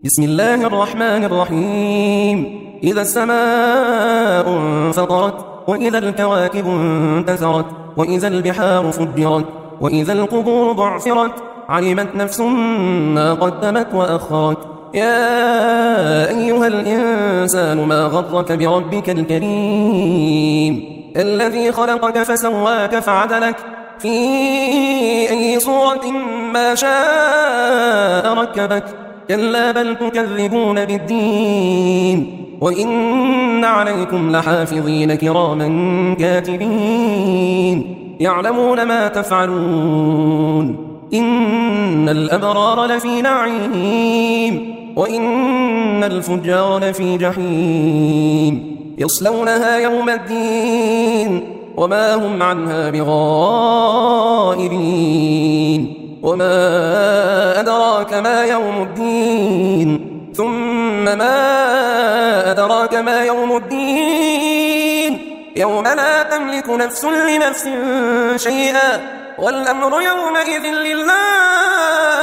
بسم الله الرحمن الرحيم. إذا السماء انفطرت، وإذا الكواكب انتثرت، وإذا البحار فجرت، وإذا القبور بعثرت، علمت نفس ما قدمت وأخرت. يا أيها الإنسان ما غرك بربك الكريم الذي خلقك فسواك فعدلك في أي صورة ما شاء ركبك. كلا بل تكذبون بالدين، وإن عليكم لحافظين كراما كاتبين يعلمون ما تفعلون. إن الأبرار لفي نعيم، وإن الفجار لفي جحيم، يصلونها يوم الدين وما هم عنها بغائبين. وما أدراك ما يوم الدين، ثم ما أدراك ما يوم الدين، يوم لا تملك نفس لنفس شيئا، والأمر يومئذ لله.